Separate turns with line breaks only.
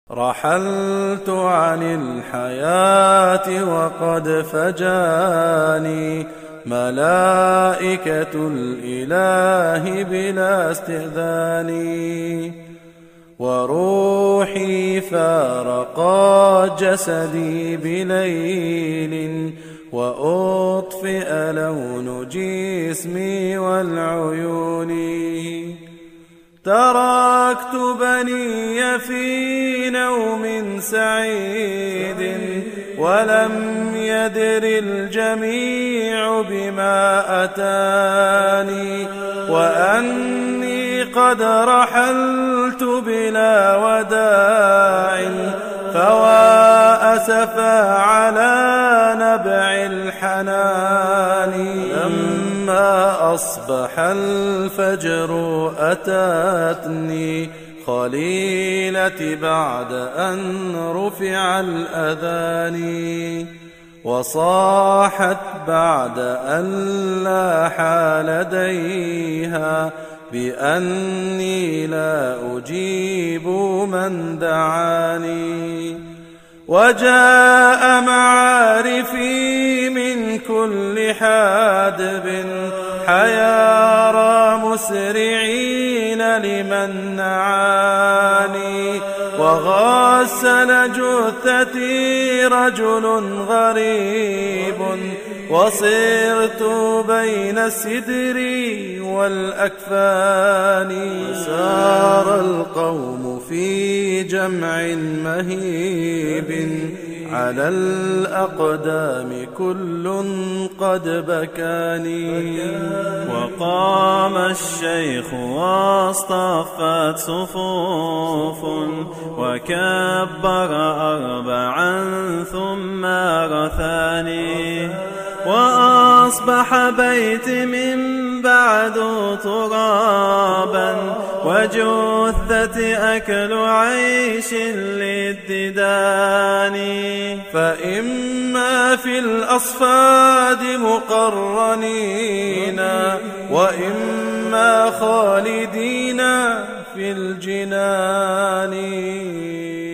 رحلت عن الحياة وقد فجاني ملائكة الإله بلا استئذان، وروحي فارقت جسدي بليل وأطفئ لون جسمي والعيون. تركت بني في نوم سعيد ولم يدر الجميع بما أتاني، وأني قد رحلت بلا وداع، فوا أسفا على نبع الحنان. لما أصبح الفجر أتتني خليلتي بعد أن رفع الأذان، وصاحت بعد أن لاح لديها بأني لا أجيب من دعاني. وجاء معارفي من كل حادب حيارى مسرعين لمن نعاني، وغسل جثتي رجل غريب، وصرت بين السدر والأكفان. سار القوم في جمع مهيب على الأقدام كل قد بكاني.
وقام الشيخ واصطفت صفوف وكبر أربعا ثم رثاني، وأصبح بيتي من بعد ترابا وجثتي أكل عيش للددان.
فإما في الأصفاد مقرنين وإما خالدين في الجنان.